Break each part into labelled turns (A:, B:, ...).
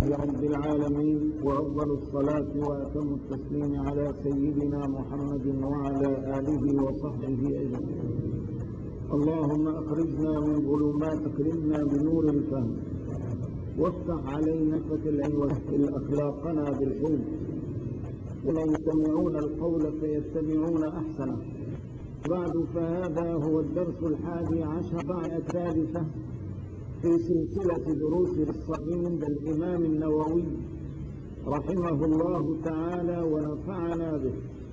A: رب العالمين، وأفضل الصلاة وأتم التسليم على سيدنا محمد وعلى آله وصحبه أجمعين. اللهم أخرجنا من ظلمات، أكرمنا بنور الفهم، وافتح علينا فتح العلم، واهل أخلاقنا بالحلم، ولا يستمعون القول فيتبعون أحسنه. بعد، فهذا هو الدرس 11 بعد الثالثة في سلسلة دروس الصحيح للإمام النووي رحمه الله تعالى ونفعنا به.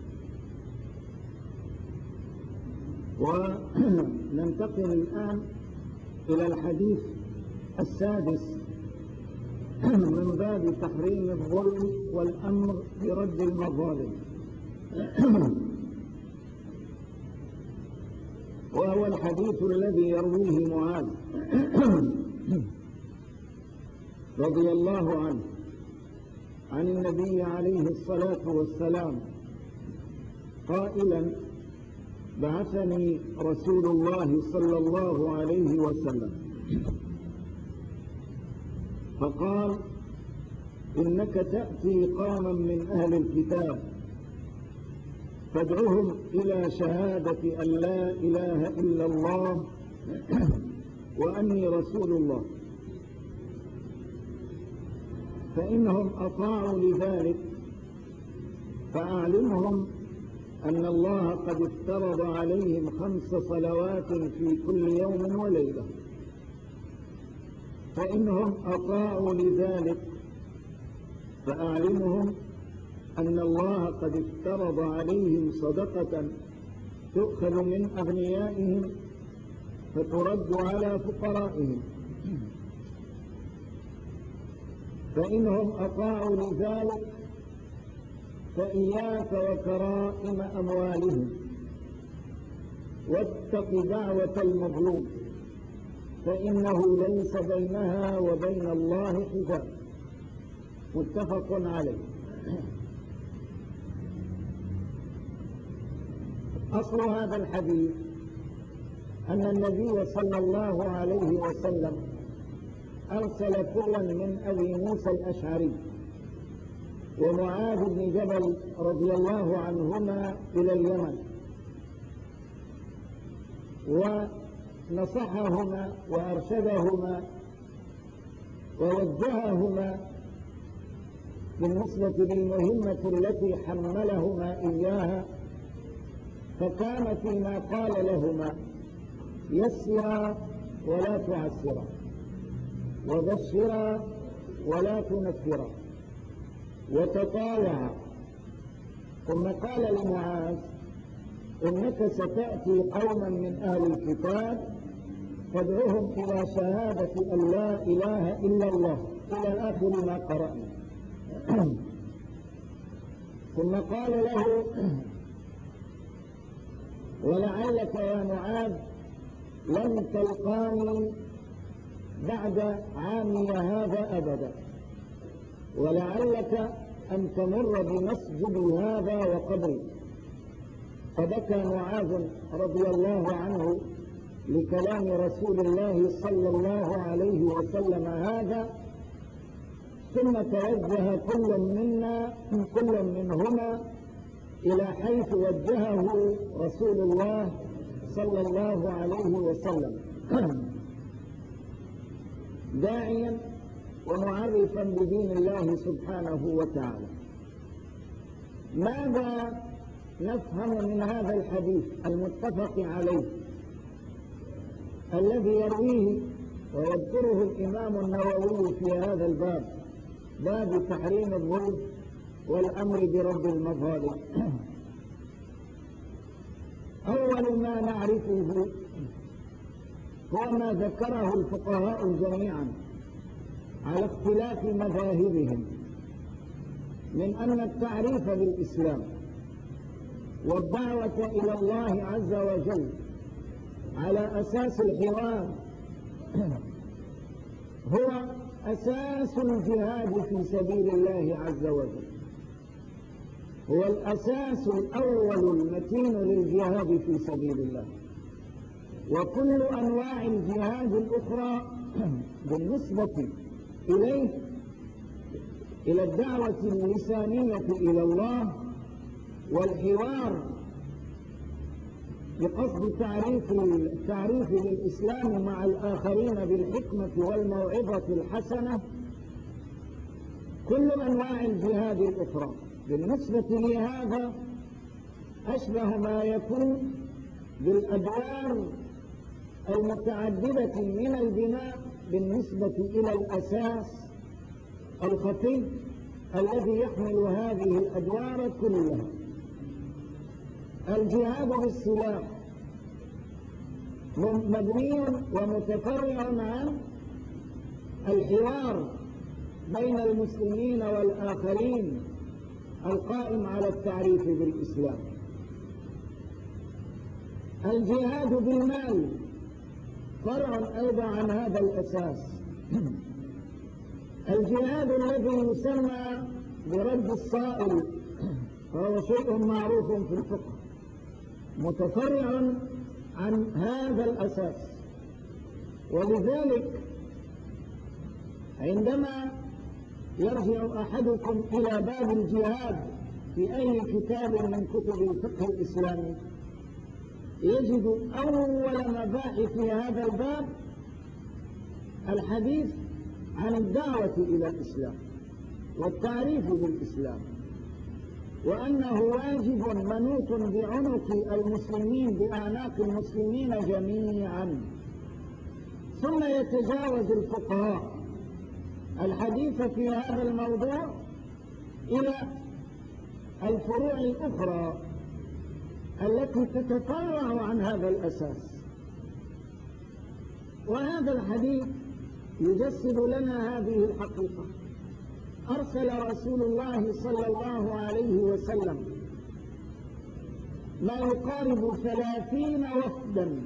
A: وننتقل الآن إلى الحديث السادس من باب تحريم الظلم والأمر برد المظالم، وهو الحديث الذي يرويه معاذ رضي الله عنه عن النبي عليه الصلاة والسلام قائلا: بعثني رسول الله صلى الله عليه وسلم فقال: إنك تأتي قوما من أهل الكتاب فادعهم إلى شهادة أن لا إله إلا الله وأني رسول الله، فإنهم أطاعوا لذلك فأعلمهم أن الله قد افترض عليهم 5 صلوات في كل يوم وليلة، فإنهم أطاعوا لذلك فأعلمهم أن الله قد افترض عليهم صدقة تؤخذ من أغنيائهم فترد على فقرائهم، فإنهم أطاعوا لذلك فإياك وكرائم أموالهم، واتق دعوة المظلوم فإنه ليس بينها وبين الله حجاب. متفق عليه. أصل هذا الحديث أن النبي صلى الله عليه وسلم أرسل كلا من أبي موسى الأشعري ومعاذ بن جبل رضي الله عنهما إلى اليمن، ونصحهما وأرشدهما ووجههما بالنسبة للمهمة التي حملهما إياها، فكان فيما قال لهما: يسرا ولا تعسرا، وبشرا ولا تنفرا، وتطاوعا. ثم قال لمعاذ: إنك ستأتي قوما من أهل الكتاب فادعهم إلى شهادة أن لا إله إلا الله، إلى آخر ما قرأنا. ثم قال له: ولعلك يا معاذ لن تلقاني بعد عامي هذا أبدا، ولعلك أن تمر بمسجدي هذا وقبري. فبكى معاذ رضي الله عنه لكلام رسول الله صلى الله عليه وسلم هذا، ثم توجه كل منهما إلى حيث وجهه رسول الله صلى الله عليه وسلم، داعيا ومعرفا بدين الله سبحانه وتعالى. ماذا نفهم من هذا الحديث المتفق عليه الذي يرويه ويذكره الإمام النووي في هذا الباب، باب تحريم الظلم والأمر برد المظالم؟ أول ما نعرفه هو ما ذكره الفقهاء جميعا على اختلاف مذاهبهم من أن التعريف بالإسلام والدعوة إلى الله عز وجل على أساس الحوار هو أساس الجهاد في سبيل الله عز وجل، هو الأساس الأول المتين للجهاد في سبيل الله. وكل أنواع الجهاد الأخرى بالنسبة إليه إلى الدعوة اللسانية إلى الله والحوار بقصد التعريف للإسلام مع الآخرين بالحكمة والموعظة الحسنة، كل أنواع الجهاد الأخرى. بالنسبة لهذا أشبه ما يكون بالأدوار المتعددة من البناء بالنسبة إلى الأساس الخفي الذي يحمل هذه الأدوار كلها. الجهاد بالسلاح مبني ومتفرع عن الحوار بين المسلمين والآخرين القائم على التعريف بالإسلام. الجهاد بالمال فرع أيضا عن هذا الأساس. الجهاد الذي يسمى برد الصائل فهو شيء معروف في الفقه، متفرع عن هذا الأساس. ولذلك عندما يرجع أحدكم إلى باب الجهاد في أي كتاب من كتب الفقه الإسلامي يجد أول مباحث هذا الباب الحديث عن الدعوة إلى الإسلام والتعريف بالإسلام، وأنه واجب منوط بعنق المسلمين بأعناق المسلمين جميعا. ثم يتجاوز الفقهاء الحديث في هذا الموضوع إلى الفروع الأخرى التي تتفرع عن هذا الأساس. وهذا الحديث يجسد لنا هذه الحقيقة. أرسل رسول الله صلى الله عليه وسلم ما يقارب 30 وفدا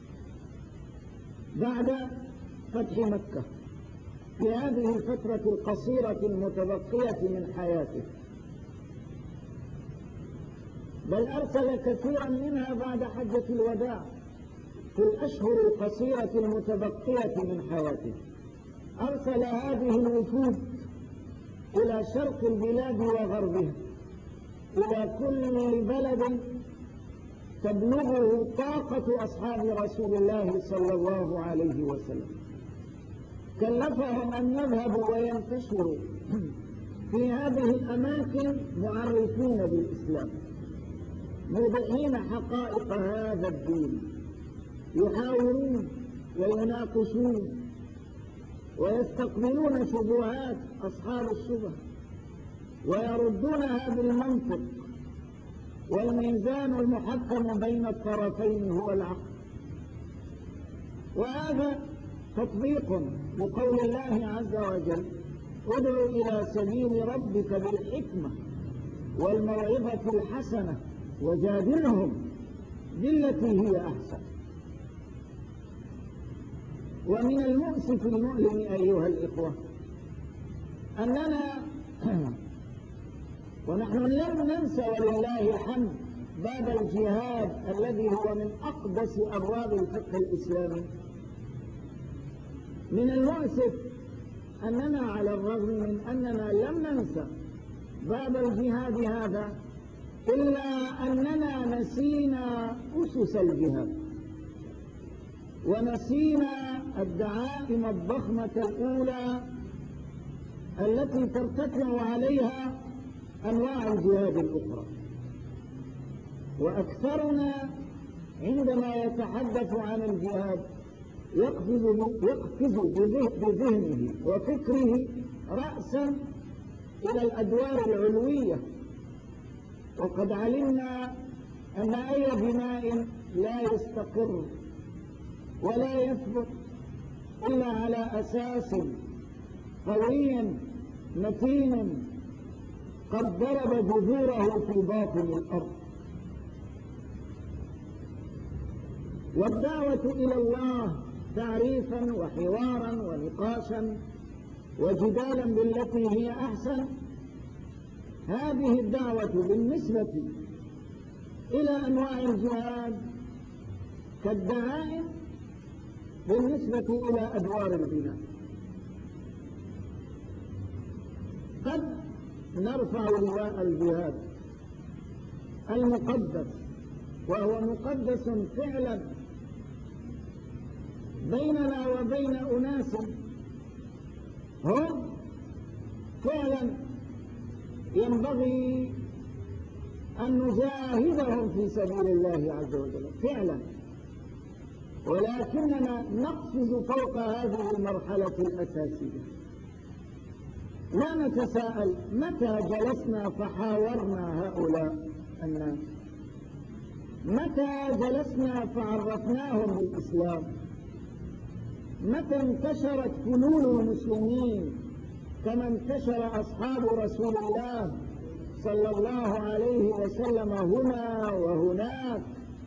A: بعد فتح مكة في هذه الفترة القصيرة المتبقية من حياته، بل أرسل كثيرا منها بعد حجة الوداع في الأشهر القصيرة المتبقية من حياته. أرسل هذه الوفود إلى شرق البلاد وغربها، إلى كل بلد تبلغه طاقة أصحاب رسول الله صلى الله عليه وسلم. كلفهم أن يذهبوا وينتشروا في هذه الأماكن معرفين بالإسلام، موضحين حقائق هذا الدين، يحاورون ويناقشون ويستقبلون شبهات أصحاب الشبه ويردونها بالمنطق، والميزان المحكم بين الطرفين هو العقل. وهذا تطبيق لقول الله عز وجل: ادع إلى سبيل ربك بالحكمة والموعظة الحسنة وجادلهم بالتي هي أحسن. ومن المؤسف المؤلم أيها الإخوة أننا ونحن لم ننسى ولله الحمد باب الجهاد الذي هو من أقدس أبواب الفقه الإسلامي. من المؤسف أننا على الرغم من أننا لم ننسى باب الجهاد هذا إلا أننا نسينا أسس الجهاد، ونسينا الدعائم الضخمة الأولى التي ترتفع عليها أنواع الجهاد الأخرى. وأكثرنا عندما يتحدث عن الجهاد يقفز بذهنه وفكره رأسا إلى الأدوار العلوية، وقد علمنا أن أي بناء لا يستقر ولا يثبت إلا على أساس قوي متين قد ضرب جذوره في باطن الأرض. والدعوة إلى الله تعريفا وحوارا ونقاشا وجدالا بالتي هي أحسن، هذه الدعوة بالنسبة إلى أنواع الجهاد كالدعائم بالنسبة إلى أدوار البناء. قد نرفع لواء الجهاد المقدس، وهو مقدس فعلا بيننا وبين أناس هم فعلا ينبغي أن نجاهدهم في سبيل الله عز وجل فعلا، ولكننا نقفز فوق هذه المرحلة الأساسية. لا نتساءل متى جلسنا فحاورنا هؤلاء الناس، متى جلسنا فعرفناهم بالإسلام، متى انتشرت فنون المسلمين كما انتشر أصحاب رسول الله صلى الله عليه وسلم هنا وهناك،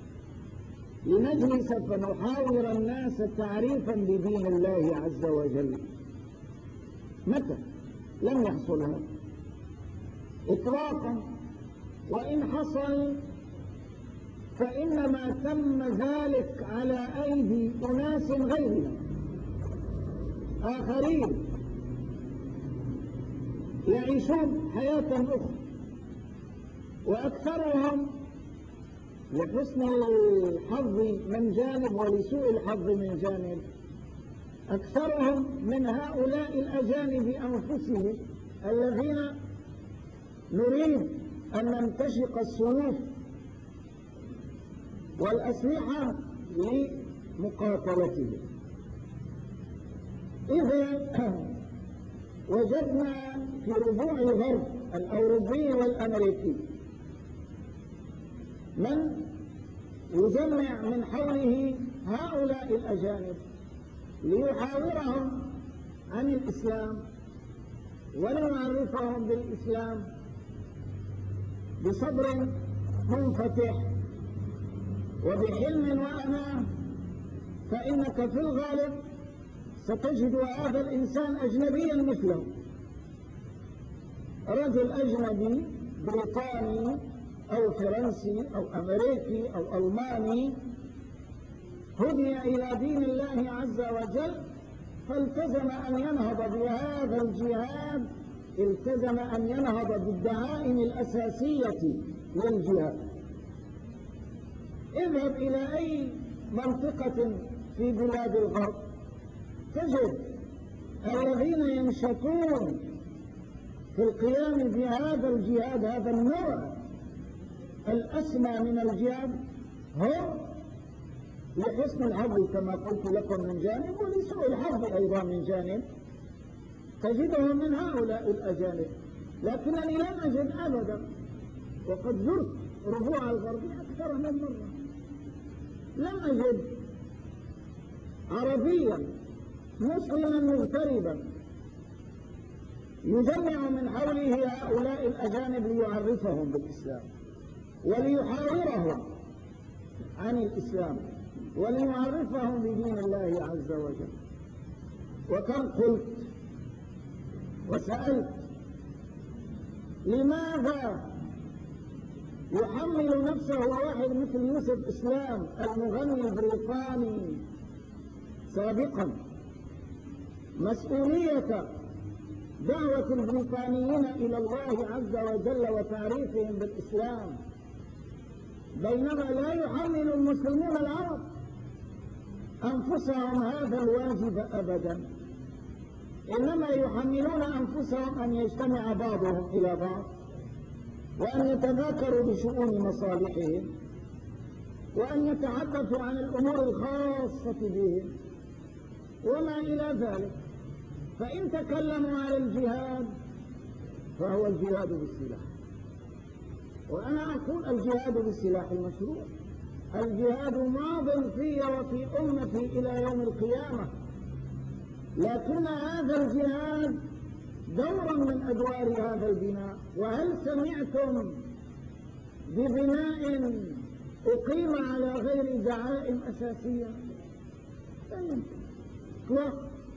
A: لنجلس فنحاور الناس تعريفا بدين الله عز وجل. متى؟ لم يحصل هذا إطلاقا، وإن حصل فإنما تم ذلك على أيدي أناس غيرنا آخرين يعيشون حياة أخرى، وأكثرهم لحسن الحظ من جانب ولسوء الحظ من جانب، أكثرهم من هؤلاء الأجانب أنفسهم الذين نريد أن نمتشق السيوف والأسلحة لمقاتلتهم. إذا وجدنا في ربوع الغرب الأوروبي والأمريكي من يجمع من حوله هؤلاء الأجانب ليحاورهم عن الإسلام وليعرفهم بالإسلام بصبر منفتح وبحلم وأناه، فإنك في الغالب ستجد هذا الإنسان أجنبيا مثله، رجل أجنبي بريطاني أو فرنسي أو أمريكي أو ألماني هدي إلى دين الله عز وجل فالتزم أن ينهض بهذا الجهاد، التزم أن ينهض بالدعائم الأساسية للجهاد. اذهب إلى أي منطقة في بلاد الغرب تجد الذين ينشطون في القيام بهذا الجهاد، هذا النوع الأسمى من الجهاد، هم لحسن الحظ كما قلت لكم من جانب ولسوء الحظ أيضا من جانب تجدهم من هؤلاء الأجانب. لكنني لم أجد أبدا، وقد زرت ربوع الغرب أكثر من مرة، لم أجد عربيا مسلما مغتربا يجمع من حوله هؤلاء الأجانب ليعرفهم بالإسلام وليحاورهم عن الإسلام وليعرفهم بدين الله عز وجل. وكم قلت وسألت لماذا يحمل نفسه واحد مثل يوسف إسلام المغني البريطاني سابقا مسؤولية دعوة البريطانيين إلى الله عز وجل وتعريفهم بالإسلام، بينما لا يحمل المسلمون العرب أنفسهم هذا الواجب أبدا، إنما يحملون أنفسهم أن يجتمع بعضهم إلى بعض وأن يتذاكروا بشؤون مصالحهم وأن يتحدثوا عن الأمور الخاصة بهم وما إلى ذلك. فإن تكلموا عن الجهاد فهو الجهاد بالسلاح، وأنا أقول الجهاد بالسلاح المشروع، الجهاد ماض في وفي أمتي إلى يوم القيامة، لكن هذا الجهاد دورا من أدوار هذا البناء. وهل سمعتم ببناء أقيم على غير دعائم أساسية؟ لا،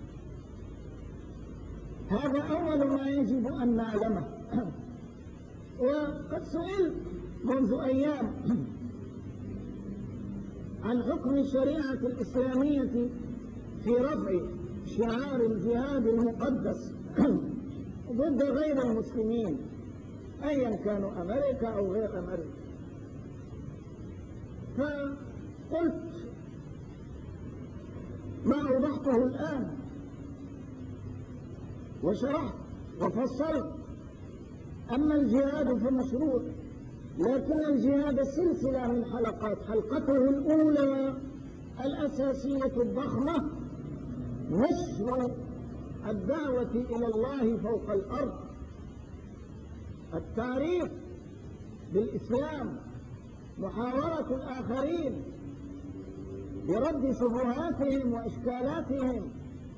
A: هذا أول ما يجب أن نعلمه. وقد سئلت منذ أيام عن حكم الشريعة الإسلامية في رفع شعار الجهاد المقدس ضد غير المسلمين أيا كانوا أمريكا أو غير أمريكا. فقلت ما أوضحته الآن وشرحت وفصلت. أما الجهاد فمشروع، لكن الجهاد سلسلة من حلقات. حلقته الأولى الأساسية الضخمة نشر الدعوة إلى الله فوق الأرض، التعريف بالإسلام، محاورة الآخرين برد شبهاتهم وإشكالاتهم.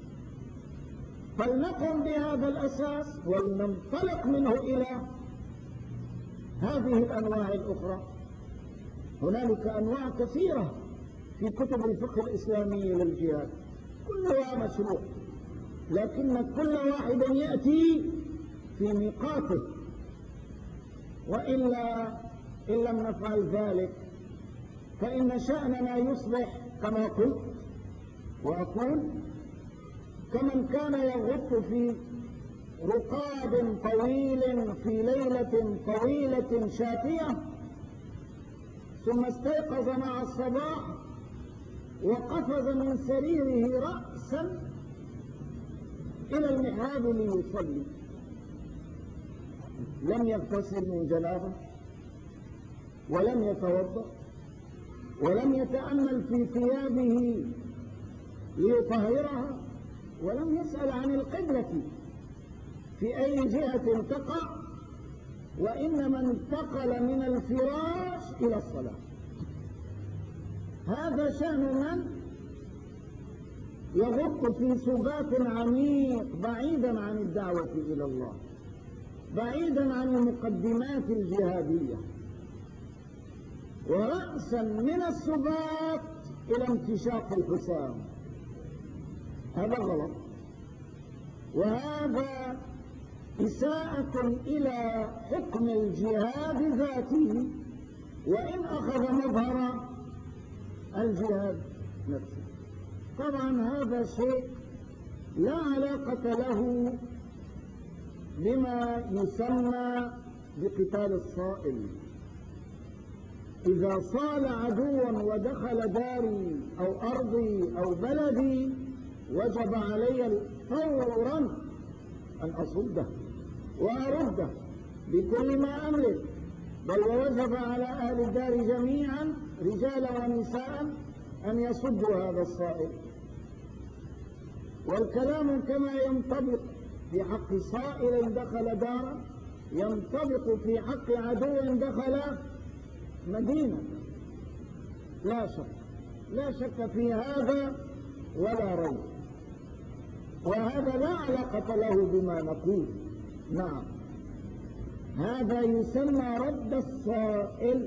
A: فلنقم بهذا الأساس ولننطلق منه إلى هذه الأنواع الأخرى. هنالك أنواع كثيرة في كتب الفقه الإسلامي للجهاد، كلها مشروع، لكن كل واحد يأتي في ميقاته. وإلا إن لم نفعل ذلك فإن شأننا يصبح كما قلت وأقول كمن كان يغط في رقاد طويل في ليلة طويلة شاتية، ثم استيقظ مع الصباح وقفز من سريره رأسا إلى المحراب ليصلي، لم يغتسل من جنابه ولم يتوضأ ولم يتأمل في ثيابه ليطهرها ولم يسأل عن القبلة في أي جهة تقع، وإنما انتقل من الفراش إلى الصلاة. هذا شأن من يغط في سبات عميق بعيدا عن الدعوة إلى الله، بعيدا عن المقدمات الجهادية، ورأسا من السبات إلى انتشاق الحسام. هذا غلط، وهذا إساءة إلى حكم الجهاد ذاته، وإن أخذ مظهر الجهاد نفسه. طبعا هذا شيء لا علاقة له بما يسمى بقتال الصائل. إذا صال عدوا ودخل داري أو أرضي أو بلدي وجب علي فورا أن أصده وأرده بكل ما أملك، بل ووجب على أهل الدار جميعا رجالا ونساء أن يصدوا هذا الصائل. والكلام كما ينطبق في حق صائل دخل دارا ينطبق في حق عدو دخل مدينة، لا شك في هذا ولا ريب، وهذا لا علاقة له بما نقول. نعم، هذا يسمى رد الصائل.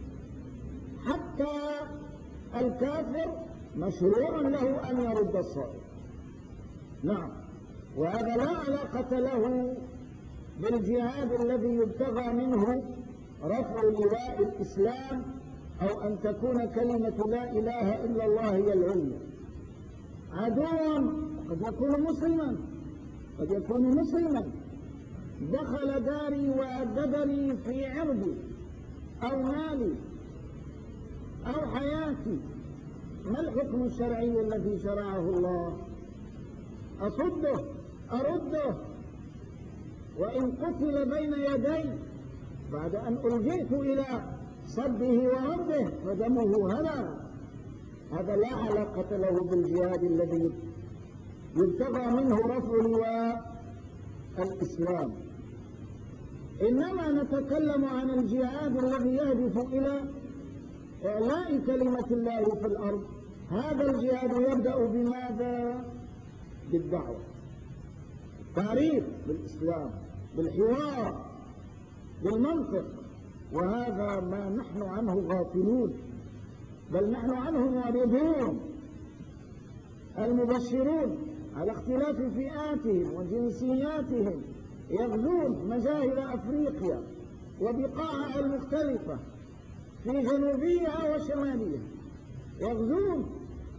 A: حتى الكافر مشروع له أن يرد الصائل. نعم، وهذا لا علاقة له بالجهاد الذي يبتغى منه رفع لواء الإسلام أو أن تكون كلمة لا إله إلا الله هي العليا. عدوا قد يكون مسلما دخل داري وأدبني في عرضي أو مالي أو حياتي، ما الحكم الشرعي الذي شرعه الله؟ أصده أرده، وإن قتل بين يدي بعد أن ألجئت إلى صده ورده فدمه هدر. هذا لا علاقة له بالجهاد الذي يبتغى منه رفع لواء الإسلام. إنما نتكلم عن الجهاد الذي يهدف إلى إعلاء كلمة الله في الأرض. هذا الجهاد يبدأ بماذا؟ بالدعوة، تعريف بالإسلام، بالحوار، بالمنطق، وهذا ما نحن عنه غافلون، بل نحن عنه معرضون. المبشرون على اختلاف فئاتهم وجنسياتهم يغزون مجاهل أفريقيا وبقاعها المختلفة في جنوبيها وشماليها، يغزون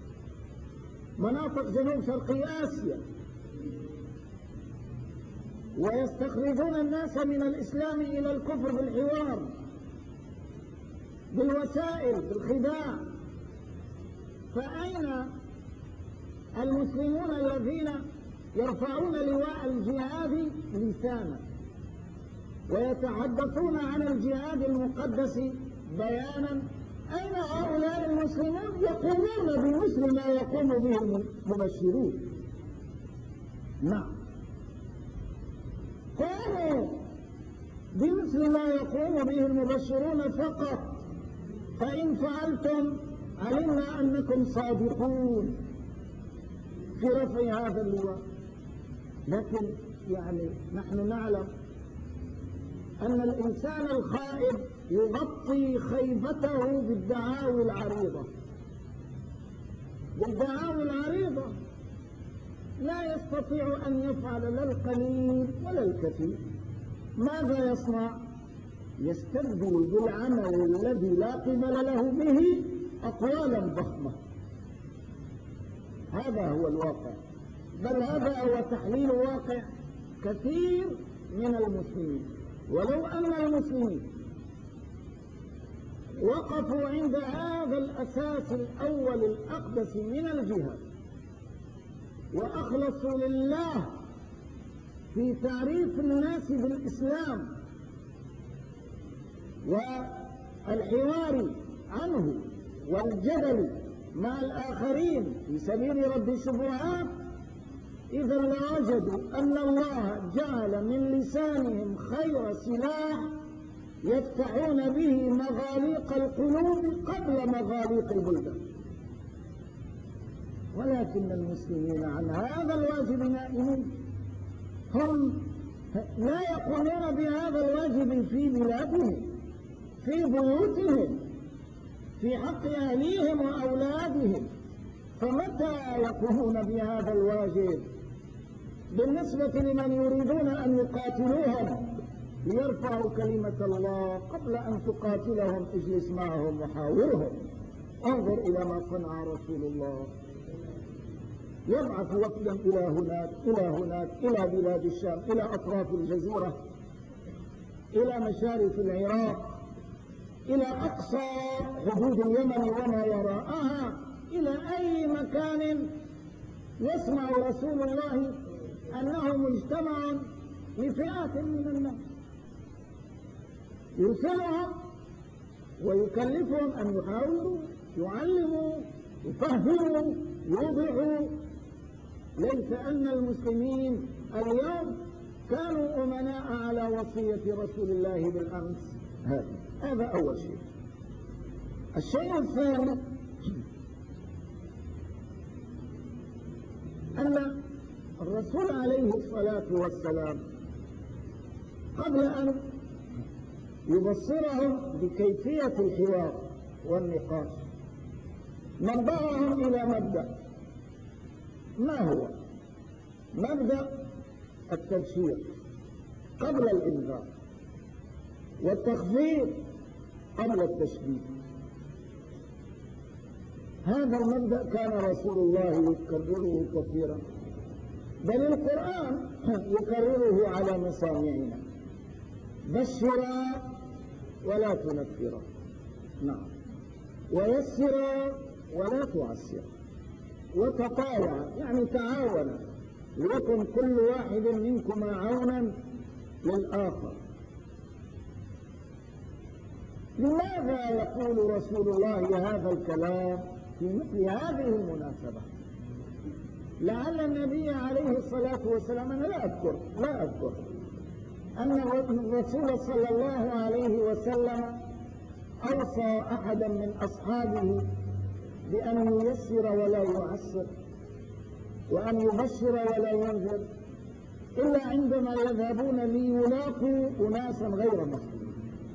A: مناطق جنوب شرقي آسيا، ويستخرجون الناس من الإسلام إلى الكفر بالحوار، بالوسائل، بالخداع. فأين المسلمون الذين يرفعون لواء الجهاد لسانا ويتحدثون عن الجهاد المقدس بيانا؟ أين هؤلاء المسلمون يقومون بمثل ما يقوم به المبشرون؟ نعم، قاموا بمثل ما يقوم به المبشرون فقط. فإن فعلتم علمنا أنكم صادقون في رفع هذا اللواء. لكن يعني نحن نعلم أن الإنسان الخائب يغطي خيبته بالدعاوي العريضة، بالدعاوي العريضة. لا يستطيع أن يفعل لا القليل ولا الكثير. ماذا يصنع؟ يستبدل بالعمل الذي لا قبل له به أقوالا ضخمة. هذا هو الواقع، بل هذا هو تحليل واقع كثير من المسلمين. ولو أن المسلمين وقفوا عند هذا الأساس الأول الأقدس من الجهاد وأخلصوا لله في تعريف الناس بالإسلام والحوار عنه والجدل مع الآخرين في سبيل رد الشبهات، إذا لوجدوا أن الله جعل من لسانهم خير سلاح يفتحون به مغاليق القلوب قبل مغاليق البلدان. ولكن المسلمين عن هذا الواجب نائمون. هم لا يقومون بهذا الواجب في بلادهم، في بيوتهم، في حق أهليهم وأولادهم. فمتى يقومون بهذا الواجب بالنسبة لمن يريدون أن يقاتلوهم ليرفعوا كلمة الله؟ قبل أن تقاتلهم اجلس معهم وحاورهم. انظر إلى ما صنع رسول الله، يبعث وفدا إلى هناك إلى هناك، إلى بلاد الشام، إلى أطراف الجزيرة، إلى مشارف العراق، إلى أقصى حدود اليمن وما وراءها، إلى أي مكان يسمع رسول الله أنه مجتمع لفئات من الناس، يرسلهم ويكلفهم أن يحاولوا، يعلموا، يفهموا، يوضحوا. ليس أن المسلمين اليوم كانوا أمناء على وصية رسول الله بالأمس. هذا أول شيء. الشيء الثاني أن الرسول عليه الصلاة والسلام قبل أن يبصرهم بكيفية الحوار والنقاش نبههم إلى مبدأ. ما هو مبدأ التبشير قبل الإنذار، والتخفيف قبل التشديد. هذا المبدأ كان رسول الله يكرره كثيرا، بل القرآن يكرره على مسامعنا: بشرا ولا تنفرا، نعم، ويسرا ولا تعسرا، وتطاوعا يعني تعاونا، ليكن كل واحد منكما عونا للآخر. لماذا يقول رسول الله هذا الكلام في مثل هذه المناسبة؟ لعل النبي عليه الصلاة والسلام، أنا لا أذكر أن الرسول صلى الله عليه وسلم أوصى أحدا من أصحابه بأن ييسر ولا يعسر، وأن يبشر ولا ينذر، إلا عندما يذهبون ليلاقوا أناسا غير مسلمين.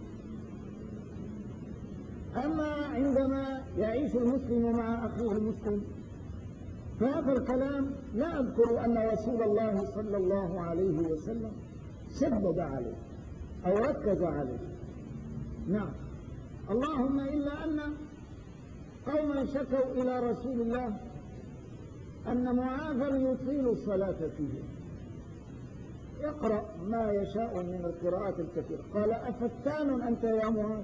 A: أما عندما يعيش المسلم مع أخيه المسلم فهذا الكلام لا أذكر أن رسول الله صلى الله عليه وسلم شدد عليه أو ركز عليه. نعم، اللهم إلا أن قوما شكوا إلى رسول الله أن معاذا يطيل الصلاة فيه، يقرأ ما يشاء من القراءات الكثيرة. قال: أفتان أنت يا معاذ؟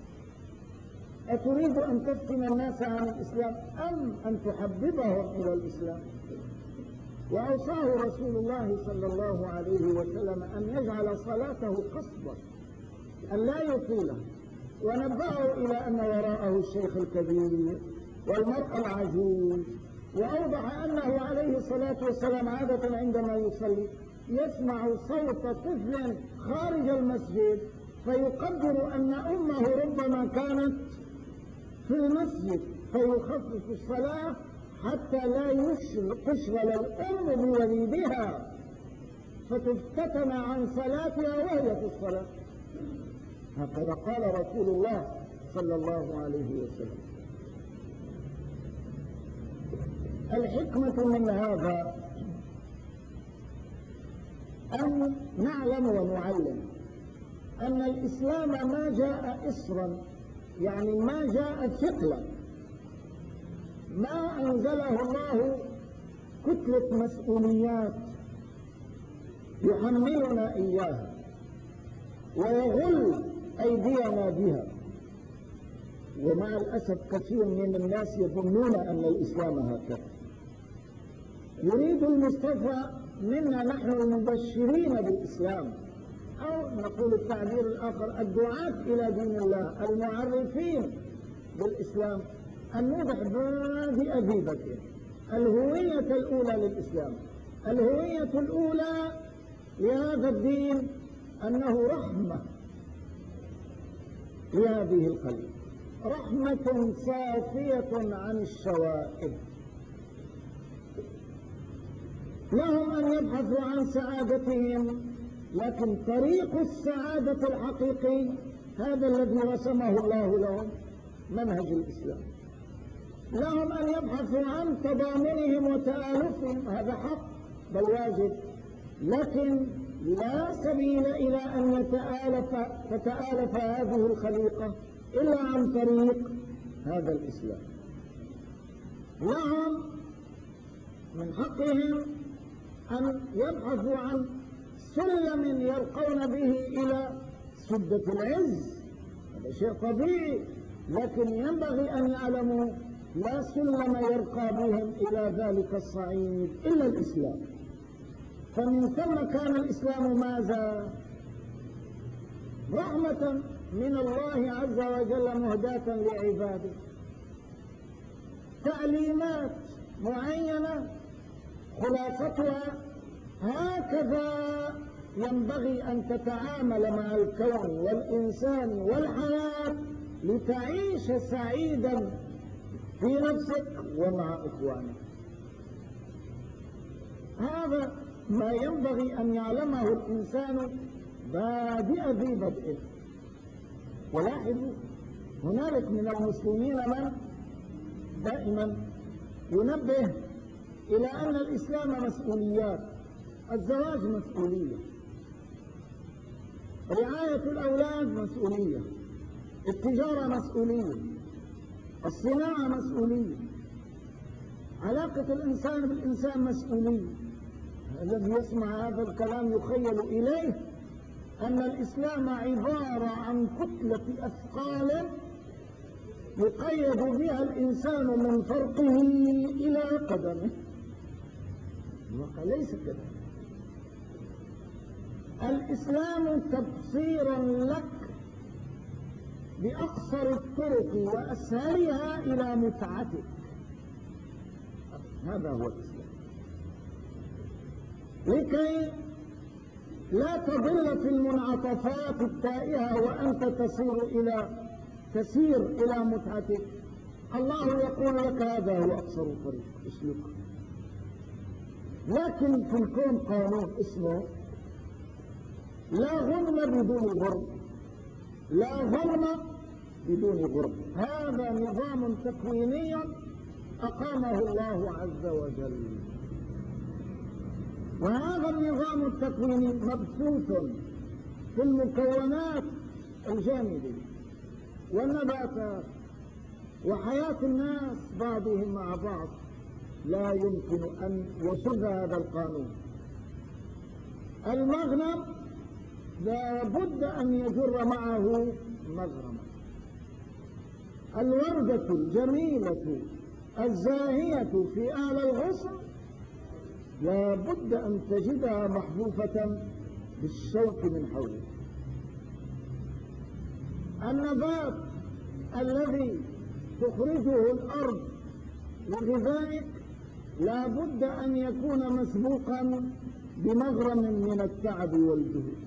A: أتريد أن تفتن الناس عن الإسلام أم أن تحببهم إلى الإسلام؟ وأوصاه رسول الله صلى الله عليه وسلم أن يجعل صلاته قصدا، أن لا يطيلها، ونبهه إلى أن وراءه الشيخ الكبير والمرأة العجوز، وأوضح أنه عليه الصلاة والسلام عادة عندما يصلي يسمع صوت طفل خارج المسجد، فيقدر أن أمه ربما كانت في المسجد، فيخفف الصلاة حتى لا تشغل الأم بوليدها فتفتتن عن صلاتها وهي في الصلاة. هكذا قال رسول الله صلى الله عليه وسلم. الحكمة من هذا أن نعلم ونعلم أن الإسلام ما جاء إسرا، يعني ما جاء ثقلا، ما أنزله الله كتلة مسؤوليات يحملنا إياها ويغل أيدينا بها. ومع الأسف كثير من الناس يظنون أن الإسلام هكذا. يريد المصطفى منا نحن المبشرين بالإسلام، أو نقول التعبير الآخر الدعاة إلى دين الله المعرفين بالإسلام، أن نوضح بادئ ذيبته الهوية الأولى للإسلام. الهوية الأولى لهذا الدين أنه رحمة لهذه الخليقة، رحمة صافية عن الشوائب. لهم أن يبحثوا عن سعادتهم، لكن طريق السعادة الحقيقي هذا الذي رسمه الله لهم، منهج الإسلام. لهم أن يبحثوا عن تضامنهم وتآلفهم، هذا حق بل واجب، لكن لا سبيل إلى أن تتآلف هذه الخليقة إلا عن طريق هذا الإسلام. لهم من حقهم أن يبحثوا عن سلم يرقون به إلى سدة العز، هذا شيء طبيعي، لكن ينبغي أن يعلموا لا سلم يرقى بهم إلى ذلك الصعيد إلا الإسلام. فمن ثم كان الإسلام ماذا؟ رحمة من الله عز وجل مهداة لعباده، تعليمات معينة خلاصتها هكذا ينبغي أن تتعامل مع الكون والإنسان والحياة لتعيش سعيدا في نفسك ومع إخوانك. هذا ما ينبغي أن يعلمه الإنسان بادئ ذي بدء. ولاحظوا هنالك من المسلمين من دائما ينبه إلى أن الإسلام مسؤوليات. الزواج مسؤولية، رعاية الأولاد مسؤولية، التجارة مسؤولية، الصناعة مسؤولية، علاقة الإنسان بالإنسان مسؤولية. الذي يسمع هذا الكلام يخيل إليه أن الإسلام عبارة عن كتلة أثقال يقيد بها الإنسان من فرقه إلى قدمه. ليس كذلك. الإسلام تبصير لك بأقصر الطرق وأسهلها إلى متعتك، هذا هو الإسلام، لكي لا تضل في المنعطفات التائهة وأنت تسير إلى متعتك. الله يقول لك هذا هو أقصر الطريق، اسلكه. لكن في الكون قانون اسمه لا غنم بدون غرب، لا غنم بدون غرب. هذا نظام تكويني أقامه الله عز وجل، وهذا النظام التكويني مبثوث في المكونات الجامدة والنباتات وحياة الناس بعضهم مع بعض. لا يمكن أن يشذ هذا القانون المغنم لا بد أن يجر معه مغرما. الوردة الجميلة الزاهية في أعلى الغصن لا بد أن تجدها محفوفة بالشوك من حوله. النبات الذي تخرجه الأرض لغذائك لا بد أن يكون مسبوقا بمغرم من التعب والجهد.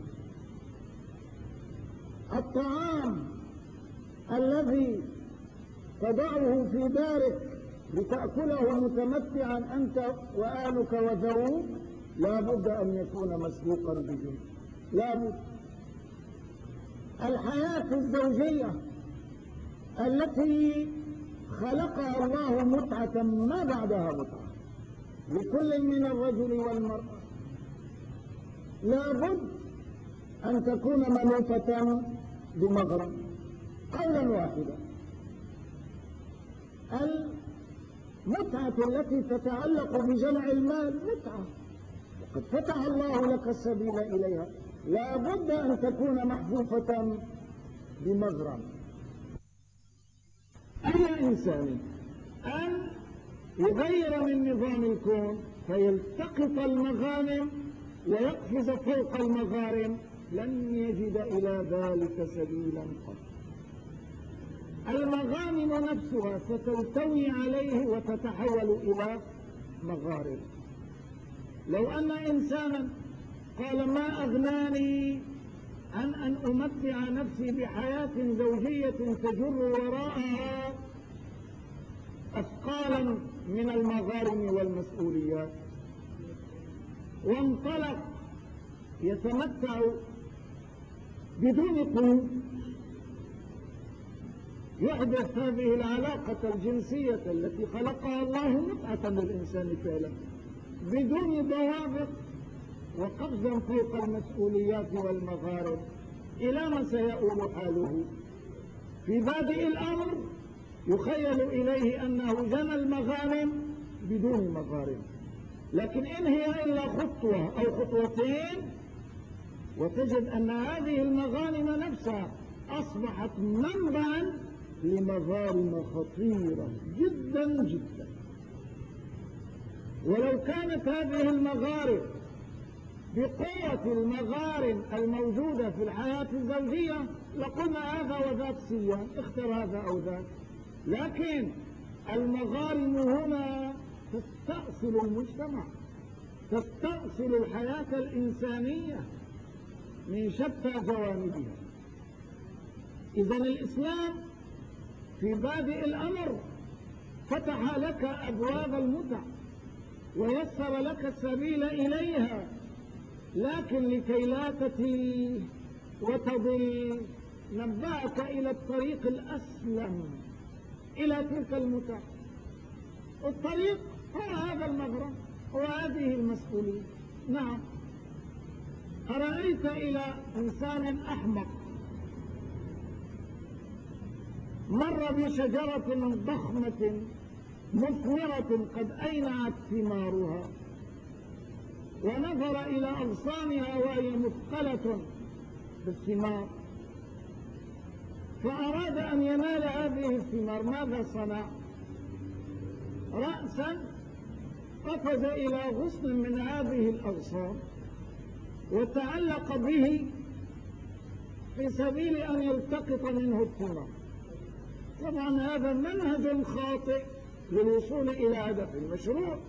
A: الطعام الذي تضعه في دارك لتأكله متمتعا أنت وآلك وذووك لا بد أن يكون مسبوقا بجهد. لا بد. الحياة الزوجية التي خلقها الله متعة ما بعدها متعة لكل من الرجل والمرأة لا بد أن تكون منوطة بمغرم. قولا واحدا، المتعة التي تتعلق بجمع المال متعة وقد فتح الله لك السبيل إليها، لا بد أن تكون محفوفة بمغرم. أي إنسان أن يغير من نظام الكون فيلتقط المغانم ويقفز فوق المغارم لن يجد إلى ذلك سبيلا قط. المغانم نفسها ستلتوي عليه وتتحول إلى مغارم. لو أن إنسانا قال ما أغناني عن أن أمتع نفسي بحياة زوجية تجر وراءها أثقالا من المغارم والمسؤوليات، وانطلق يتمتع بدون قيود، يحدث هذه العلاقة الجنسية التي خلقها الله متعة للإنسان فعلا بدون ضوابط وقفزا فوق المسؤوليات والمغارم، إلى ما سيؤول حاله؟ في بادئ الأمر يخيل إليه أنه جنى المغانم بدون مغارم، لكن إن هي إلا خطوة أو خطوتين وتجد أن هذه المغانم نفسها أصبحت منبعا لمغارم خطيرة جدا جدا. ولو كانت هذه المغارم بقوة المغارم الموجودة في الحياة الزوجية لقلنا هذا وذاك سيان، اختر هذا أو ذاك، لكن المغارم هنا تستأصل المجتمع، تستأصل الحياة الإنسانية من شتى جوانبها. إذن الإسلام في بادئ الأمر فتح لك أبواب المتع ويسر لك السبيل إليها، لكن لكي لا تتيه وتضل نبأك إلى الطريق الأسلم إلى تلك المتع. الطريق هو هذا المغرم وهذه المسؤولية. نعم، أرأيت إلى إنسان أحمق مر بشجرة ضخمة مثمرة قد أينعت ثمارها ونظر إلى أغصانها وهي مثقلة بالثمار فأراد أن ينال هذه الثمار، ماذا صنع؟ رأسا قفز إلى غصن من هذه الأغصان وتعلق به في سبيل أن يلتقط منه الثمار. طبعا هذا منهج خاطئ للوصول إلى هدف المشروع.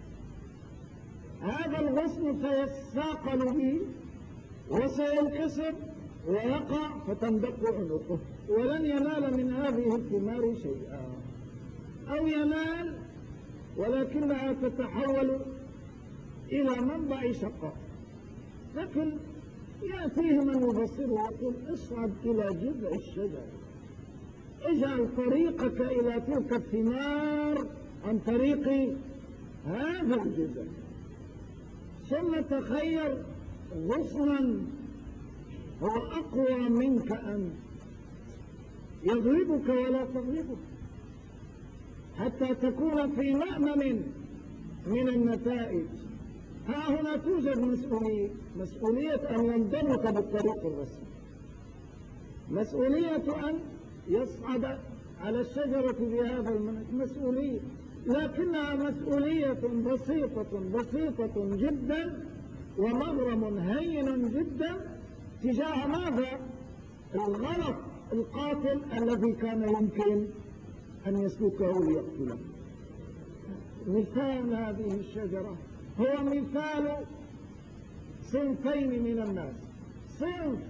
A: هذا الغصن سيثاقل به وسينكسر ويقع فتندق عنقه ولن ينال من هذه الثمار شيئا، أو ينال ولكنها تتحول إلى منبع شقاء. لكن يأتيه من يبصره ويقول اصعد إلى جذع الشجر، اجعل طريقك إلى تلك الثمار عن طريق هذا الجذع، ثم تخير غصنا هو أقوى منك أنت يغلبك ولا تغلبه حتى تكون في مأمن من النتائج ها هنا توجد مسؤولية أن يندمج بالطريق الرسمي، مسؤولية أن يصعد على الشجرة بهذا المنهج، مسؤولية، لكنها مسؤولية بسيطة جدا، ومغرم هين جدا تجاه ماذا؟ الغلط القاتل الذي كان يمكن أن يسلكه ليقتله. مثال هذه الشجرة هو مثال صنفين من الناس: صنف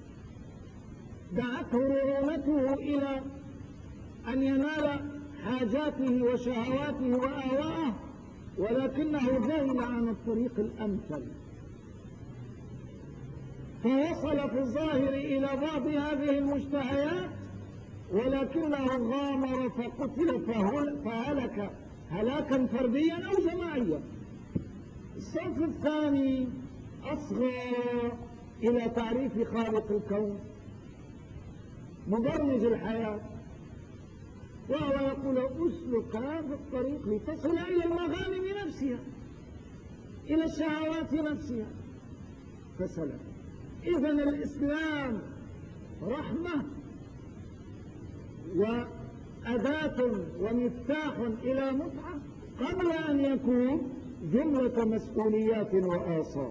A: دعته رعونته إلى أن ينال حاجاته وشهواته وآواءه، ولكنه جهل عن الطريق الأمثل، فوصل في الظاهر إلى بعض هذه المشتهيات، ولكنه غامر فقتل فهلك هلاكا فرديا أو جماعيا. الصنف الثاني أصغى إلى تعريف خالق الكون مبرمج الحياة، وهو يقول اسلك هذا الطريق لتصل إلى المغانم نفسها، إلى الشهوات نفسها، فسلك. إذن الإسلام رحمة وأداة ومفتاح إلى متعة قبل أن يكون جملة مسؤوليات وآثار.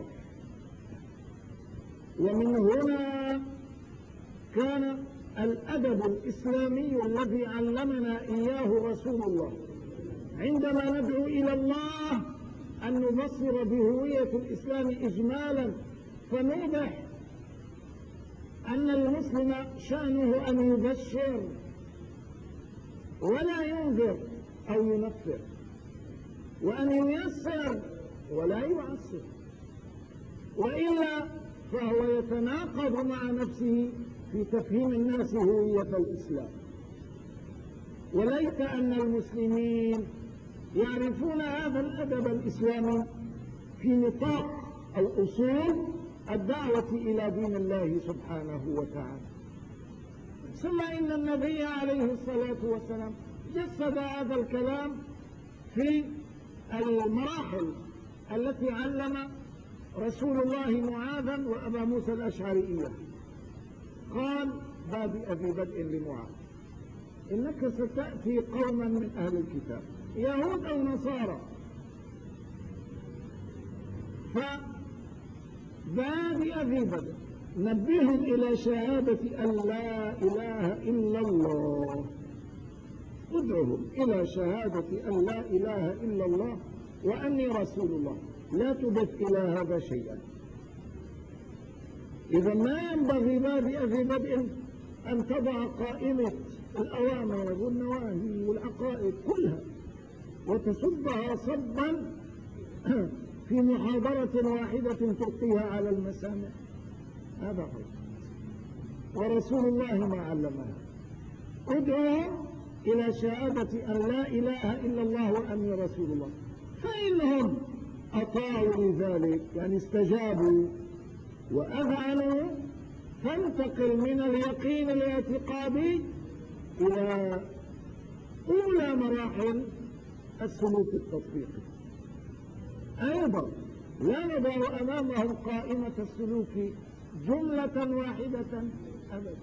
A: ومن هنا كان الأدب الإسلامي الذي علمنا إياه رسول الله عندما ندعو إلى الله أن نبصر بهوية الإسلام إجمالا، فنوضح أن المسلم شأنه أن يبشر ولا ينذر أو ينفر، وأن ييسر ولا يعسر، وإلا فهو يتناقض مع نفسه في تفهيم الناس هوية الإسلام. وليت أن المسلمين يعرفون هذا الأدب الإسلامي في نطاق أو أصول الدعوة إلى دين الله سبحانه وتعالى. ثم إن النبي عليه الصلاة والسلام جسد هذا الكلام في المراحل التي علم رسول الله معاذا وأبا موسى الأشعري. قال: بادئ في بدء لمعاذ إنك ستأتي قوما من أهل الكتاب يهود أو نصارى، فبادئ في بدء نبههم إلى شهادة أن لا إله إلا الله، ادعهم إلى شهادة أن لا إله إلا الله وأني رسول الله، لا تضف إلى هذا شيئا. إذا ما ينبغي بادئ في بدء أن تضع قائمة الأوامر والنواهي والعقائد كلها وتصبها صبا في محاضرة واحدة تلقيها على المسامع، هذا هو. ورسول الله ما علمها: ادعوهم إلى شهادة أن لا إله إلا الله وأني رسول الله، فإنهم أطاعوا لذلك يعني استجابوا وأذعنوا، فانتقل من اليقين الاعتقادي إلى أولى مراحل السلوك التطبيقي. أيضا لا نضع أمامهم قائمة السلوك جملة واحدة أبدا.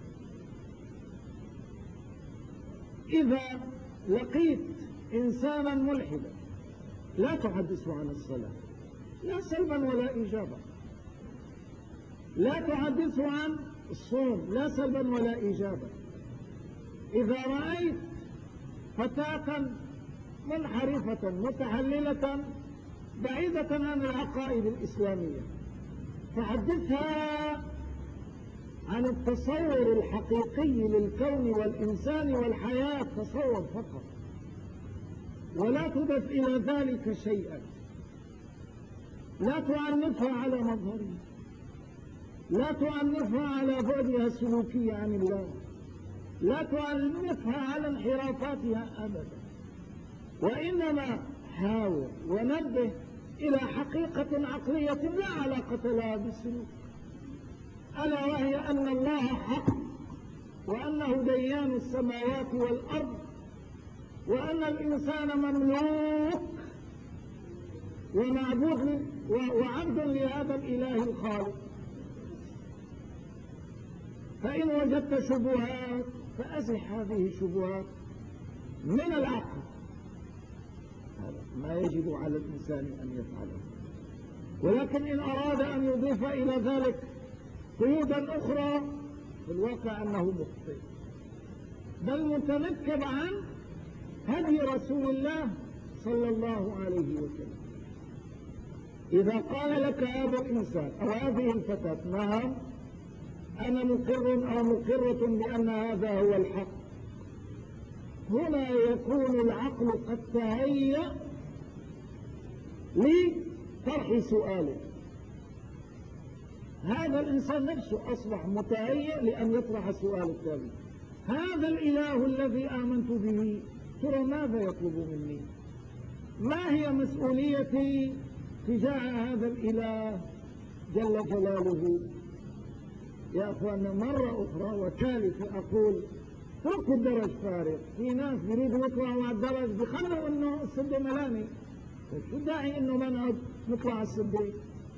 A: إذا لقيت إنسانا ملحدا لا تحدثه عن الصلاة، لا سلبا ولا إيجابا، لا تحدثه عن الصوم لا سلبا ولا إيجابا. إذا رأيت فتاة منحرفة متحللة بعيدة عن العقائد الإسلامية فحدثها عن التصور الحقيقي للكون والإنسان والحياة، تصور فقط، ولا تضف إلى ذلك شيئا. لا تعنفها على مظهرها، لا تعنفها على بعدها السلوكي عن الله، لا تعنفها على انحرافاتها أبدا، وإنما حاول ونبه إلى حقيقة عقلية لا علاقة لها بالسلوك، ألا وهي أن الله حق، وأنه ديان السماوات والأرض، وأن الإنسان مملوك ومعبود وعبد لهذا الإله الخالق. فإن وجدت شبهات فأزح هذه الشبهات من العقل، هذا ما يجب على الإنسان أن يفعله. ولكن إن أراد أن يضيف إلى ذلك قيودا أخرى في الواقع أنه مخطئ، بل متنكب عن هدي رسول الله صلى الله عليه وسلم. إذا قال لك هذا الإنسان أو هذه الفتاة نعم أنا مقر أو مقرة بأن هذا هو الحق، هنا يكون العقل قد تهيأ لطرح سؤاله. هذا الإنسان نفسه أصبح متهيأ لأن يطرح السؤال التالي: هذا الإله الذي آمنت به ترى ماذا يطلب مني؟ ما هي مسؤوليتي تجاه هذا الإله جل جلاله؟ يا أخوانا مرة أخرى وثالثة أقول: اتركوا الدرج فارغ. في ناس يريدوا يطلعوا مع الدرج بيخلوا إنه السد ملاني، شو داعي إنه ما نقعد نطلع السدين؟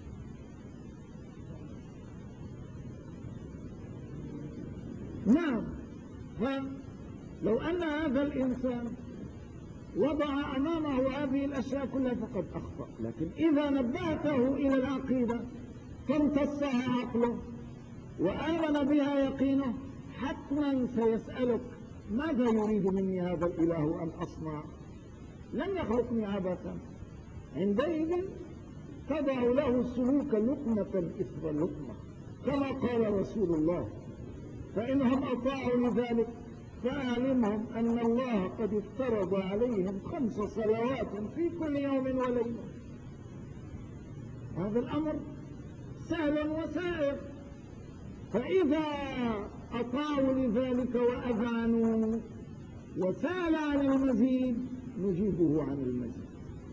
A: نعم، فلو أن هذا الإنسان وضع أمامه هذه الأشياء كلها فقد أخطأ. لكن إذا نبهته إلى العقيدة فامتصها عقله وآمن بها يقينه، حتما سيسألك: ماذا يريد مني هذا الإله أن أصنع؟ لم يخلقني عبثا. عندئذ تضع له السلوك لقمة إثر لقمة كما قال رسول الله: فإنهم أطاعوا لذلك فأعلمهم أن الله قد افترض عليهم 5 صلوات في كل يوم وليلة. هذا الأمر سهل وسائر. فإذا أطاعوا لذلك وأذعنوا وسأل عن المزيد نجيبه عن المزيد.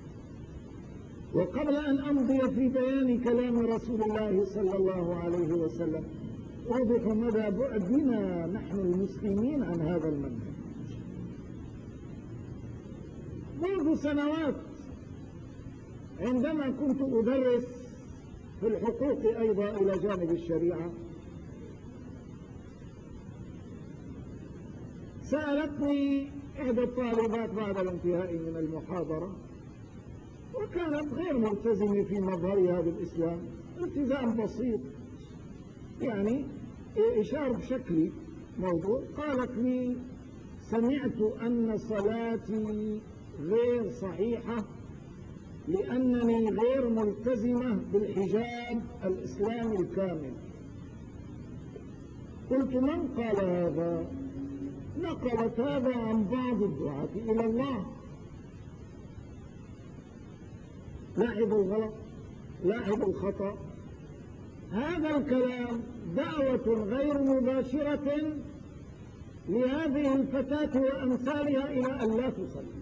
A: وقبل أن أمضي في بيان كلام رسول الله صلى الله عليه وسلم أوضح مدى بعدنا نحن المسلمين عن هذا المنهج. منذ سنوات عندما كنت أدرس في الحقوق أيضا إلى جانب الشريعة، سألتني إحدى الطالبات بعد الانتهاء من المحاضرة، وكانت غير ملتزمة في مظهرها بالإسلام، التزام بسيط يعني إشارة بشكل موضوع. قالت لي: سمعت أن صلاتي غير صحيحة لأنني غير ملتزمة بالحجاب الإسلامي الكامل. قلت: من قال هذا؟ نقلت هذا عن بعض الدعاة إلى الله. لاحظوا الغلط، لاحظوا الخطأ. هذا الكلام دعوة غير مباشرة لهذه الفتاة وأمثالها إلى أن لا تصلي.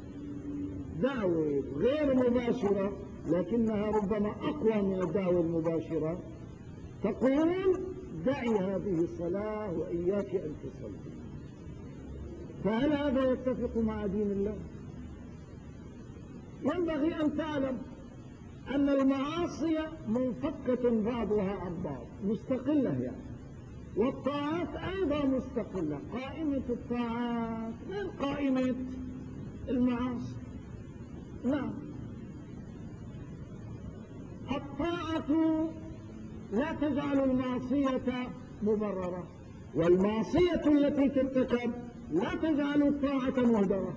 A: دعوة غير مباشرة لكنها ربما أقوى من الدعوة المباشرة، تقول: دعي هذه الصلاة وإياك أن تصلي. فهل هذا يتفق مع دين الله؟ ينبغي أن تعلم أن المعاصي منفكة بعضها عن بعض، مستقلة يعني، والطاعات أيضا مستقلة. قائمة الطاعات غير قائمة المعاصي. نعم، الطاعة لا تجعل المعصية مبررة، والمعصية التي ترتكب لا تجعل الطاعة مهدرة.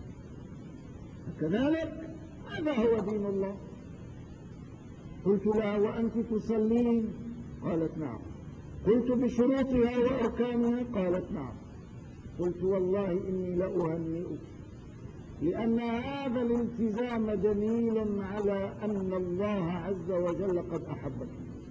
A: كذلك هذا هو دين الله. قلت لها: وأنت تصلين؟ قالت: نعم. قلت: بشروطها وأركانها؟ قالت: نعم. قلت: والله إني لأهنئك، لأن هذا الالتزام دليل على أن الله عز وجل قد أحبك،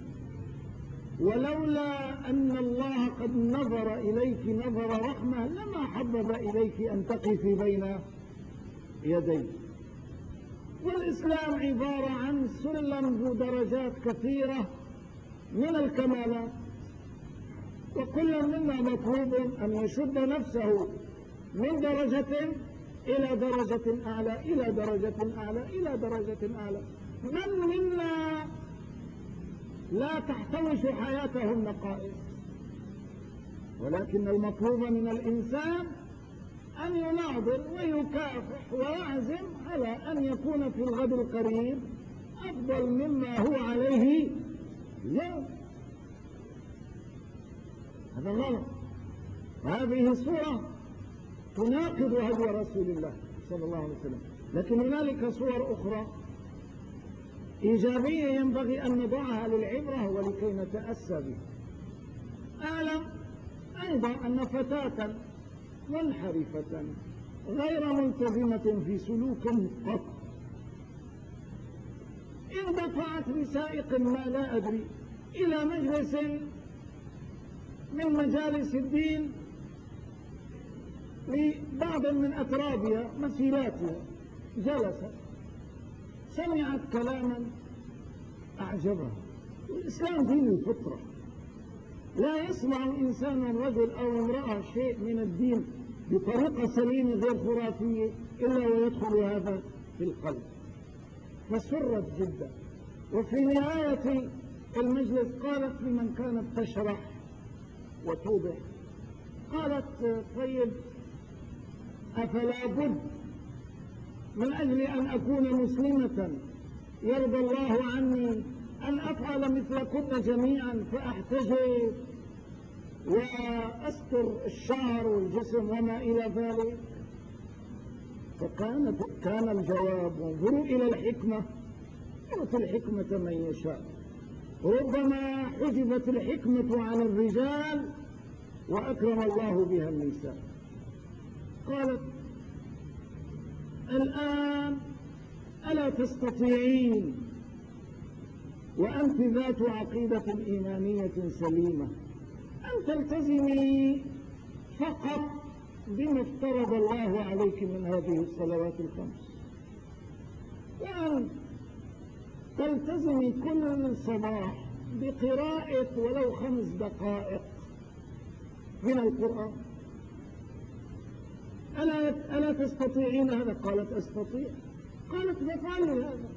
A: ولولا أن الله قد نظر إليك نظر رحمة لما حبب إليك أن تقفي بين يديه. والإسلام عبارة عن سلم ذو درجات كثيرة من الكمالات، وكل منا مطلوب أن يشد نفسه من درجة إلى درجة أعلى إلى درجة أعلى إلى درجة أعلى. من منا لا تحتوش حياته النقائص، ولكن المطلوب من الإنسان أن يناضل ويكافح ويعزم على أن يكون في الغد القريب أفضل مما هو عليه اليوم. هذا غلط. هذه صورة تناقض هدي رسول الله صلى الله عليه وسلم. لكن هنالك صور أخرى إيجابية ينبغي أن نضعها للعبرة ولكي نتأسى بها. أعلم أيضا أن فتاة منحرفة غير ملتزمة في سلوك قط اندفعت بسائق ما لا أدري إلى مجلس من مجالس الدين لبعض من أترابها مثيلاتها، جلست سمعت كلاما أعجبها. الإسلام دين الفطرة، لا يسمع إنسان رجل أو امرأة شيء من الدين بطريقة سليمة غير خرافية إلا ويدخل هذا في القلب. فسرت جدا. وفي نهاية المجلس قالت لمن كانت تشرح وتوضح، قالت طيب أفلا بد من أجل أن أكون مسلمة يرضى الله عني أن أفعل مثلكن جميعا فأحتجب وأستر الشعر والجسم وما إلى ذلك؟ كان الجواب: وانظروا إلى الحكمة، يؤتي الحكمة من يشاء. ربما حجبت الحكمة عن الرجال وأكرم الله بها النساء. قالت: الآن ألا تستطيعين وأنت ذات عقيدة إيمانية سليمة أن تلتزمي فقط بما افترض الله عليك من هذه الصلوات الخمس، وأن تلتزمي كل صباح بقراءة ولو 5 دقائق من القرآن؟ ألا تستطيعين هذا؟ قالت: أستطيع. قالت: فافعلي هذا.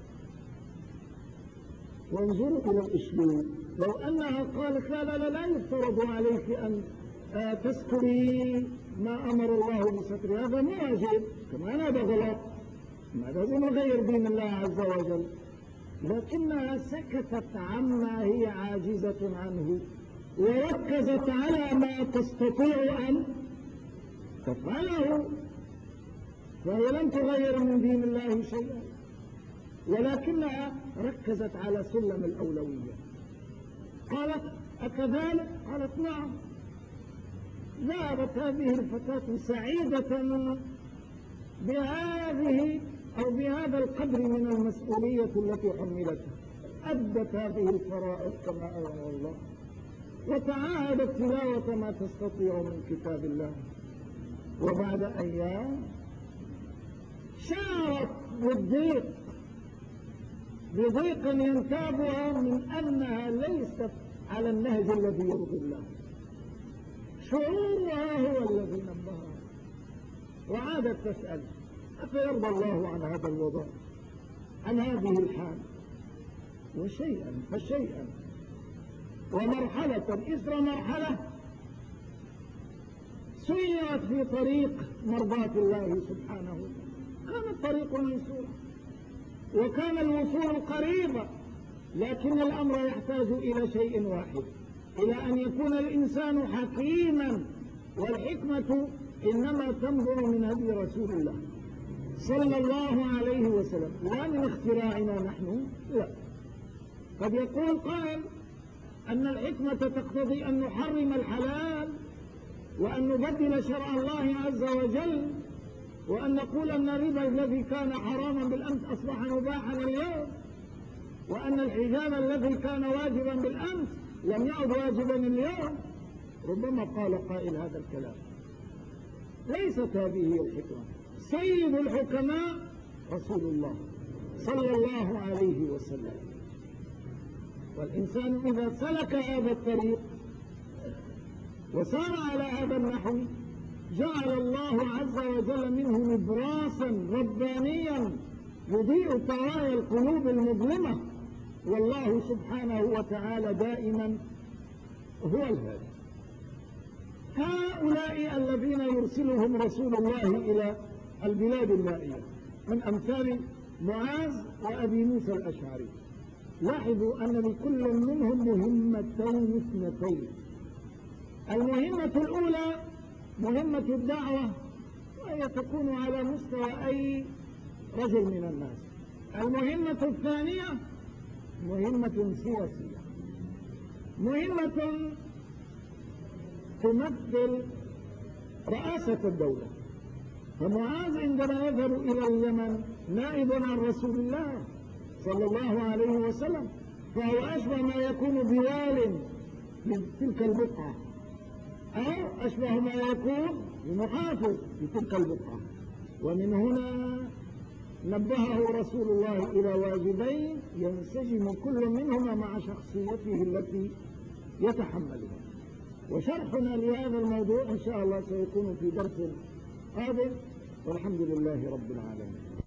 A: وانظروا إلى الأسلوب. لو أنها قالت: لا يفترض عليك أن تستري ما أمر الله بستر، هذا مو واجب، كمان هذا غلط، ما لازم نغير دين الله عز وجل. لكنها سكتت عما هي عاجزة عنه وركزت على ما تستطيع أن تفعله، فهي لم تغير من دين الله شيئا، ولكنها ركزت على سلم الأولوية. قالت: أكذلك؟ قالت: نعم. ذهبت هذه الفتاة سعيدة بهذه أو بهذا القدر من المسؤولية التي حملتها، أدت هذه الفرائض كما أمر الله، وتعاهدت تلاوة ما تستطيع من كتاب الله. وبعد أيام شعرت بضيق ينتابها من أنها ليست على النهج الذي يرضي الله. شعورها هو الذي نبهها، وعادت تسأل: أفيرضى الله عن هذا الوضع، عن هذه الحال؟ وشيئا فشيئا ومرحلة إثر مرحلة سيرت في طريق مرضاة الله سبحانه. كان الطريق ميسورا وكان الوصول قريبا، لكن الأمر يحتاج إلى شيء واحد: إلى أن يكون الإنسان حكيما. والحكمة إنما تنظر من هدي رسول الله صلى الله عليه وسلم، لا من اختراعنا نحن، لا. قد يقول قائل أن الحكمة تقتضي أن نحرم الحلال وأن نبدل شرع الله عز وجل، وأن نقول أن الربا الذي كان حراما بالأمس أصبح مباحا اليوم، وأن الحجاب الذي كان واجبا بالأمس لم يعد واجبا اليوم. ربما قال قائل هذا الكلام. ليست هذه هي الحكمة. سيد الحكماء رسول الله صلى الله عليه وسلم. والإنسان إذا سلك هذا الطريق وسار على هذا النحو جعل الله عز وجل منه نبراسا ربانيا يضيء طوايا القلوب المظلمة، والله سبحانه وتعالى دائما هو الهادي. هؤلاء الذين يرسلهم رسول الله إلى البلاد النائية من أمثال معاذ وأبي موسى الأشعري، لاحظوا أن لكل منهم مهمتين اثنتين. المهمة الأولى مهمة الدعوة، وهي تكون على مستوى أي رجل من الناس. المهمة الثانية مهمة سياسية، مهمة تمثل رئاسة الدولة. فمعاذ عندما يذهب إلى اليمن نائب عن رسول الله صلى الله عليه وسلم، فهو أشبه ما يكون بوال من تلك البقعة، أو أشبه ما يكون بمحافظ في تلك البقعة. ومن هنا نبهه رسول الله إلى واجبين ينسجم كل منهما مع شخصيته التي يتحملها. وشرحنا لهذا الموضوع إن شاء الله سيكون في درس قادم، والحمد لله رب العالمين.